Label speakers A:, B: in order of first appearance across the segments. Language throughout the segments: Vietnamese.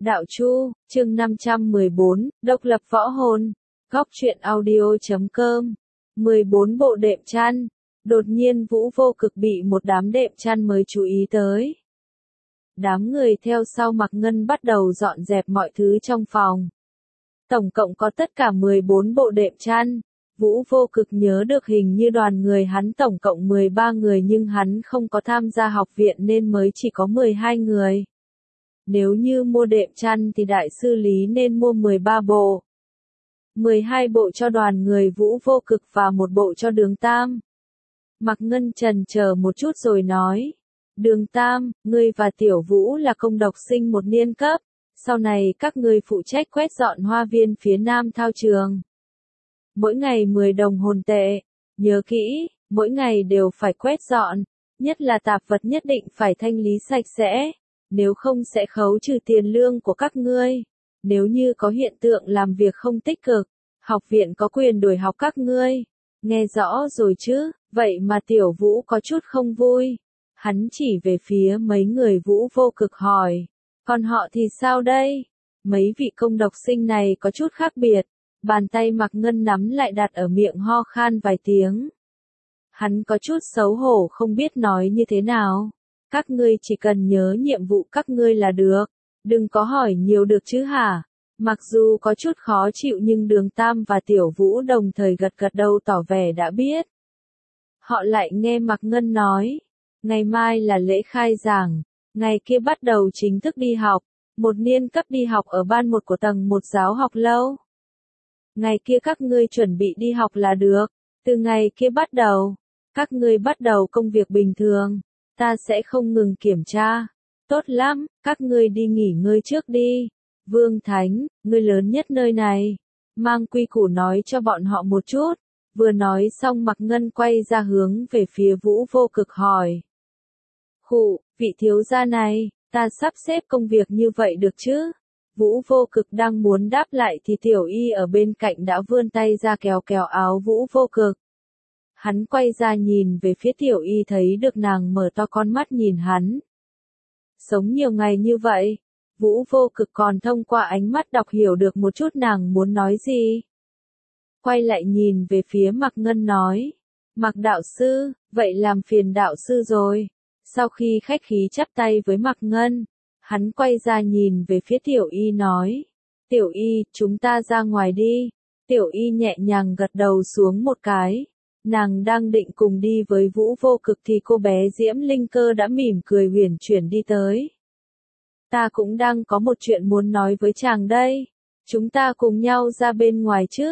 A: Đạo Chu, chương 514, độc lập võ hồn. Góc truyện audio.com. 14 bộ đệm chăn. Đột nhiên Vũ Vô Cực bị một đám đệm chăn mới chú ý tới. Đám người theo sau Mạc Ngân bắt đầu dọn dẹp mọi thứ trong phòng. Tổng cộng có tất cả 14 bộ đệm chăn. Vũ Vô Cực nhớ được hình như đoàn người hắn tổng cộng 13 người nhưng hắn không có tham gia học viện nên mới chỉ có 12 người. Nếu như mua đệm chăn thì đại sư Lý nên mua 13 bộ. 12 bộ cho đoàn người Vũ Vô Cực và một bộ cho Đường Tam. Mạc Ngân chần chờ một chút rồi nói. Đường Tam, ngươi và Tiểu Vũ là công độc sinh một niên cấp. Sau này các ngươi phụ trách quét dọn hoa viên phía nam thao trường. Mỗi ngày 10 đồng hồn tệ. Nhớ kỹ, mỗi ngày đều phải quét dọn. Nhất là tạp vật nhất định phải thanh lý sạch sẽ. Nếu không sẽ khấu trừ tiền lương của các ngươi. Nếu như có hiện tượng làm việc không tích cực, học viện có quyền đuổi học các ngươi. Nghe rõ rồi chứ, vậy mà Tiểu Vũ có chút không vui. Hắn chỉ về phía mấy người Vũ Vô Cực hỏi. Còn họ thì sao đây? Mấy vị công độc sinh này có chút khác biệt. Bàn tay Mạc Ngân nắm lại đặt ở miệng ho khan vài tiếng. Hắn có chút xấu hổ không biết nói như thế nào. Các ngươi chỉ cần nhớ nhiệm vụ các ngươi là được. Đừng có hỏi nhiều được chứ hả? Mặc dù có chút khó chịu nhưng Đường Tam và Tiểu Vũ đồng thời gật gật đầu tỏ vẻ đã biết. Họ lại nghe Mạc Ngân nói. Ngày mai là lễ khai giảng. Ngày kia bắt đầu chính thức đi học. Một niên cấp đi học ở ban 1 của tầng 1 giáo học lâu. Ngày kia các ngươi chuẩn bị đi học là được. Từ ngày kia bắt đầu. Các ngươi bắt đầu công việc bình thường. Ta sẽ không ngừng kiểm tra. Tốt lắm, các ngươi đi nghỉ ngơi trước đi. Vương Thánh, ngươi lớn nhất nơi này. Mang quy củ nói cho bọn họ một chút. Vừa nói xong Mạc Ngân quay ra hướng về phía Vũ Vô Cực hỏi. Khụ, vị thiếu gia này, ta sắp xếp công việc như vậy được chứ? Vũ Vô Cực đang muốn đáp lại thì Tiểu Y ở bên cạnh đã vươn tay ra kéo kéo áo Vũ Vô Cực. Hắn quay ra nhìn về phía Tiểu Y thấy được nàng mở to con mắt nhìn hắn. Sống nhiều ngày như vậy, Vũ Vô Cực còn thông qua ánh mắt đọc hiểu được một chút nàng muốn nói gì. Quay lại nhìn về phía Mạc Ngân nói. Mạc đạo sư, vậy làm phiền đạo sư rồi. Sau khi khách khí chắp tay với Mạc Ngân, hắn quay ra nhìn về phía Tiểu Y nói. Tiểu Y, chúng ta ra ngoài đi. Tiểu Y nhẹ nhàng gật đầu xuống một cái. Nàng đang định cùng đi với Vũ Vô Cực thì cô bé Diễm Linh Cơ đã mỉm cười huyền chuyển đi tới. Ta cũng đang có một chuyện muốn nói với chàng đây. Chúng ta cùng nhau ra bên ngoài chứ.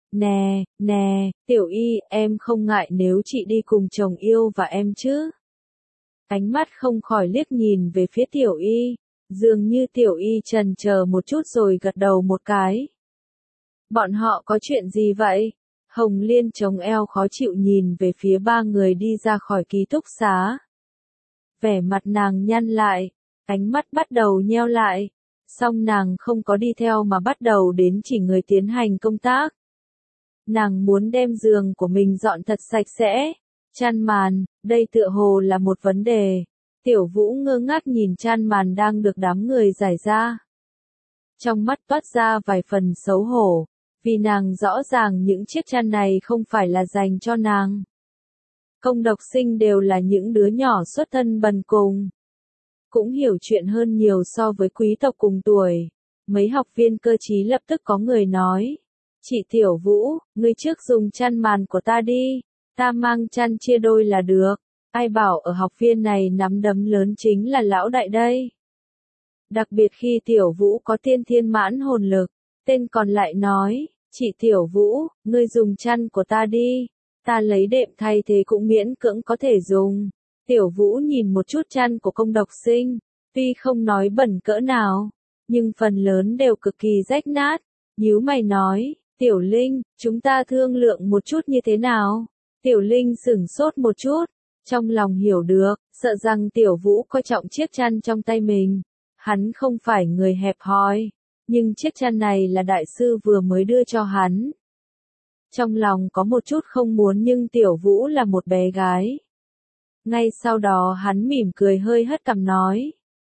A: Nè, Tiểu Y, em không ngại nếu chị đi cùng chồng yêu và em chứ. Ánh mắt không khỏi liếc nhìn về phía Tiểu Y. Dường như Tiểu Y chần chờ một chút rồi gật đầu một cái. Bọn họ có chuyện gì vậy? Hồng Liên chống eo khó chịu nhìn về phía ba người đi ra khỏi ký túc xá. Vẻ mặt nàng nhăn lại, ánh mắt bắt đầu nheo lại, song nàng không có đi theo mà bắt đầu đến chỉ người tiến hành công tác. Nàng muốn đem giường của mình dọn thật sạch sẽ, chăn màn, đây tựa hồ là một vấn đề. Tiểu Vũ ngơ ngác nhìn chăn màn đang được đám người giải ra. Trong mắt toát ra vài phần xấu hổ. Vì nàng rõ ràng những chiếc chăn này không phải là dành cho nàng. Công độc sinh đều là những đứa nhỏ xuất thân bần cùng. Cũng hiểu chuyện hơn nhiều so với quý tộc cùng tuổi. Mấy học viên cơ trí lập tức có người nói. Chị Tiểu Vũ, ngươi trước dùng chăn màn của ta đi. Ta mang chăn chia đôi là được. Ai bảo ở học viên này nắm đấm lớn chính là lão đại đây. Đặc biệt khi Tiểu Vũ có tiên thiên mãn hồn lực. Tên còn lại nói, chị Tiểu Vũ, ngươi dùng chăn của ta đi, ta lấy đệm thay thế cũng miễn cưỡng có thể dùng. Tiểu Vũ nhìn một chút chăn của công độc sinh, tuy không nói bẩn cỡ nào, nhưng phần lớn đều cực kỳ rách nát, nhíu mày nói, Tiểu Linh, chúng ta thương lượng một chút như thế nào? Tiểu Linh sửng sốt một chút, trong lòng hiểu được, sợ rằng Tiểu Vũ coi trọng chiếc chăn trong tay mình, hắn không phải người hẹp hòi. Nhưng chiếc chăn này là đại sư vừa mới đưa cho hắn. Trong lòng có một chút không muốn nhưng Tiểu Vũ là một bé gái. Ngay sau đó hắn mỉm cười hơi hất cằm nói.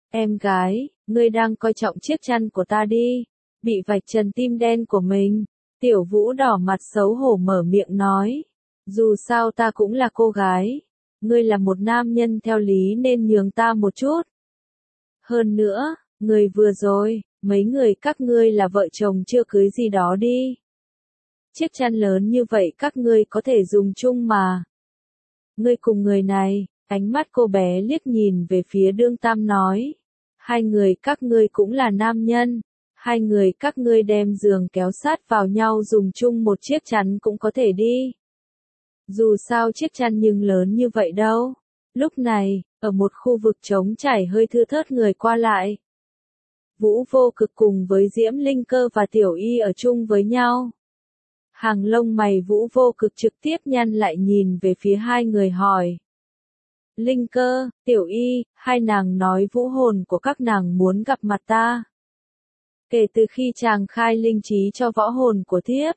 A: Em gái, ngươi đang coi trọng chiếc chăn của ta đi. Bị vạch trần tim đen của mình. Tiểu Vũ đỏ mặt xấu hổ mở miệng nói. Dù sao ta cũng là cô gái. Ngươi là một nam nhân theo lý nên nhường ta một chút. Hơn nữa, người vừa rồi, mấy người các ngươi là vợ chồng chưa cưới gì đó đi. Chiếc chăn lớn như vậy các ngươi có thể dùng chung mà. Ngươi cùng người này, ánh mắt cô bé liếc nhìn về phía Đương Tam nói. Hai người các ngươi cũng là nam nhân. Hai người các ngươi đem giường kéo sát vào nhau dùng chung một chiếc chăn cũng có thể đi. Dù sao chiếc chăn nhưng lớn như vậy đâu. Lúc này, ở một khu vực trống trải hơi thưa thớt người qua lại. Vũ Vô Cực cùng với Diễm Linh Cơ và Tiểu Y ở chung với nhau. Hàng lông mày Vũ Vô Cực trực tiếp nhăn lại nhìn về phía hai người hỏi. Linh Cơ, Tiểu Y, hai nàng nói vũ hồn của các nàng muốn gặp mặt ta. Kể từ khi chàng khai linh trí cho võ hồn của thiếp.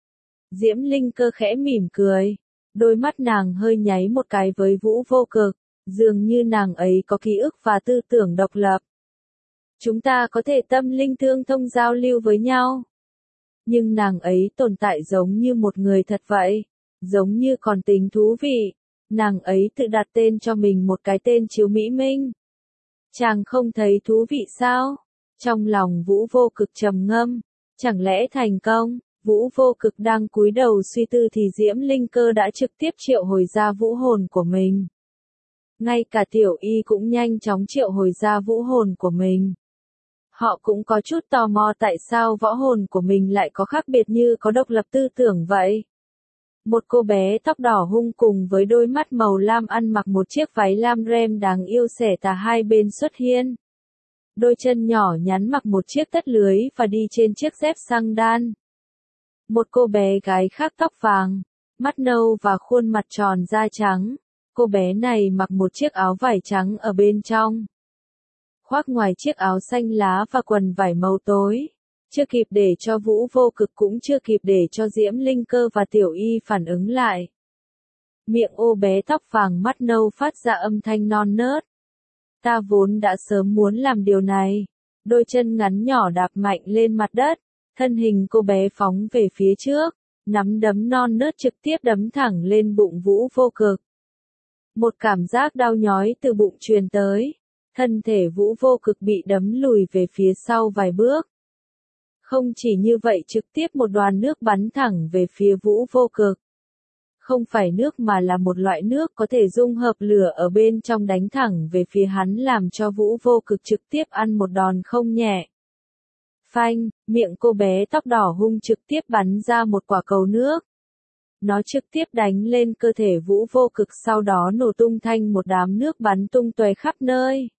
A: Diễm Linh Cơ khẽ mỉm cười. Đôi mắt nàng hơi nháy một cái với Vũ Vô Cực, dường như nàng ấy có ký ức và tư tưởng độc lập. Chúng ta có thể tâm linh tương thông giao lưu với nhau. Nhưng nàng ấy tồn tại giống như một người thật vậy, giống như còn tính thú vị. Nàng ấy tự đặt tên cho mình một cái tên Chiếu Mỹ Minh. Chàng không thấy thú vị sao? Trong lòng Vũ Vô Cực trầm ngâm, chẳng lẽ thành công? Vũ Vô Cực đang cúi đầu suy tư thì Diễm Linh Cơ đã trực tiếp triệu hồi ra vũ hồn của mình. Ngay cả Tiểu Y cũng nhanh chóng triệu hồi ra vũ hồn của mình. Họ cũng có chút tò mò tại sao võ hồn của mình lại có khác biệt như có độc lập tư tưởng vậy. Một cô bé tóc đỏ hung cùng với đôi mắt màu lam ăn mặc một chiếc váy lam rem đáng yêu xẻ tà hai bên xuất hiện. Đôi chân nhỏ nhắn mặc một chiếc tất lưới và đi trên chiếc dép xăng đan. Một cô bé gái khác tóc vàng, mắt nâu và khuôn mặt tròn da trắng. Cô bé này mặc một chiếc áo vải trắng ở bên trong. Khoác ngoài chiếc áo xanh lá và quần vải màu tối. Chưa kịp để cho Vũ Vô Cực cũng chưa kịp để cho Diễm Linh Cơ và Tiểu Y phản ứng lại. Miệng ô bé tóc vàng mắt nâu phát ra âm thanh non nớt. Ta vốn đã sớm muốn làm điều này. Đôi chân ngắn nhỏ đạp mạnh lên mặt đất. Thân hình cô bé phóng về phía trước. Nắm đấm non nớt trực tiếp đấm thẳng lên bụng Vũ Vô Cực. Một cảm giác đau nhói từ bụng truyền tới. Thân thể Vũ Vô Cực bị đấm lùi về phía sau vài bước. Không chỉ như vậy trực tiếp một đoàn nước bắn thẳng về phía Vũ Vô Cực. Không phải nước mà là một loại nước có thể dung hợp lửa ở bên trong đánh thẳng về phía hắn làm cho Vũ Vô Cực trực tiếp ăn một đòn không nhẹ. Phanh, miệng cô bé tóc đỏ hung trực tiếp bắn ra một quả cầu nước. Nó trực tiếp đánh lên cơ thể Vũ Vô Cực sau đó nổ tung thành một đám nước bắn tung tóe khắp nơi.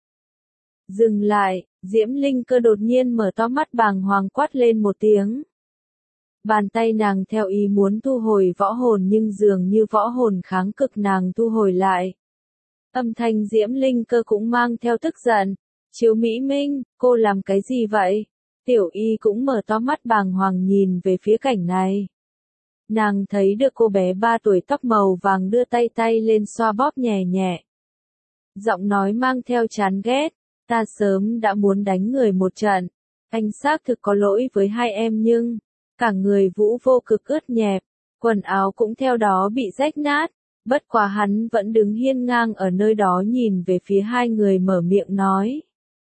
A: Dừng lại, Diễm Linh Cơ đột nhiên mở to mắt bàng hoàng quát lên một tiếng. Bàn tay nàng theo ý muốn thu hồi võ hồn nhưng dường như võ hồn kháng cực nàng thu hồi lại. Âm thanh Diễm Linh Cơ cũng mang theo tức giận. Chiếu Mỹ Minh, cô làm cái gì vậy? Tiểu Y cũng mở to mắt bàng hoàng nhìn về phía cảnh này. Nàng thấy được cô bé 3 tuổi tóc màu vàng đưa tay lên xoa bóp nhẹ nhẹ. Giọng nói mang theo chán ghét. Ta sớm đã muốn đánh người một trận. Anh xác thực có lỗi với hai em nhưng, cả người Vũ Vô Cực ướt nhẹp, quần áo cũng theo đó bị rách nát. Bất quá hắn vẫn đứng hiên ngang ở nơi đó nhìn về phía hai người mở miệng nói.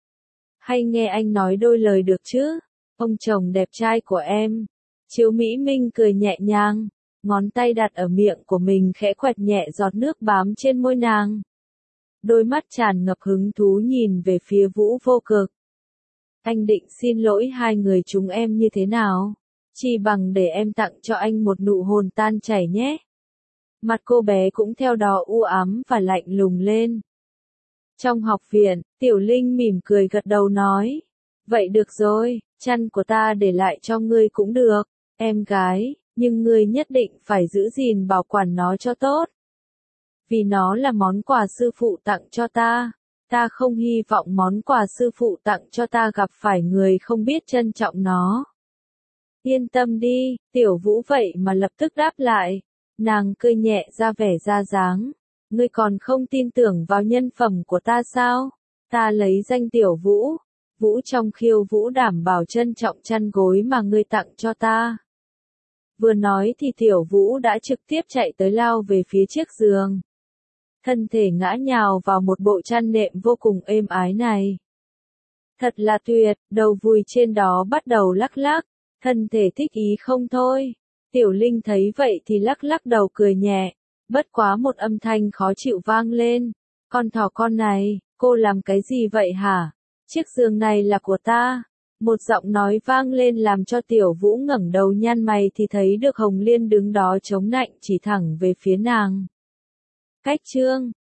A: Hay nghe anh nói đôi lời được chứ? Ông chồng đẹp trai của em. Chiếu Mỹ Minh cười nhẹ nhàng, ngón tay đặt ở miệng của mình khẽ quẹt nhẹ giọt nước bám trên môi nàng. Đôi mắt tràn ngập hứng thú nhìn về phía Vũ Vô Cực. Anh định xin lỗi hai người chúng em như thế nào? Chỉ bằng để em tặng cho anh một nụ hôn tan chảy nhé. Mặt cô bé cũng theo đó u ám và lạnh lùng lên. Trong học viện, Tiểu Linh mỉm cười gật đầu nói. Vậy được rồi, chăn của ta để lại cho ngươi cũng được, em gái, nhưng ngươi nhất định phải giữ gìn bảo quản nó cho tốt. Vì nó là món quà sư phụ tặng cho ta. Ta không hy vọng món quà sư phụ tặng cho ta gặp phải người không biết trân trọng nó. Yên tâm đi, Tiểu Vũ vậy mà lập tức đáp lại. Nàng cười nhẹ ra vẻ ra dáng. Ngươi còn không tin tưởng vào nhân phẩm của ta sao? Ta lấy danh Tiểu Vũ, Vũ trong Khiêu Vũ đảm bảo trân trọng chăn gối mà ngươi tặng cho ta. Vừa nói thì Tiểu Vũ đã trực tiếp chạy tới lao về phía chiếc giường. Thân thể ngã nhào vào một bộ chăn nệm vô cùng êm ái này. Thật là tuyệt, đầu vùi trên đó bắt đầu lắc lắc, thân thể thích ý không thôi. Tiểu Linh thấy vậy thì lắc lắc đầu cười nhẹ, bất quá một âm thanh khó chịu vang lên. Con thỏ con này, cô làm cái gì vậy hả? Chiếc giường này là của ta. Một giọng nói vang lên làm cho Tiểu Vũ ngẩng đầu nhăn mày thì thấy được Hồng Liên đứng đó chống nạnh chỉ thẳng về phía nàng. Cách chương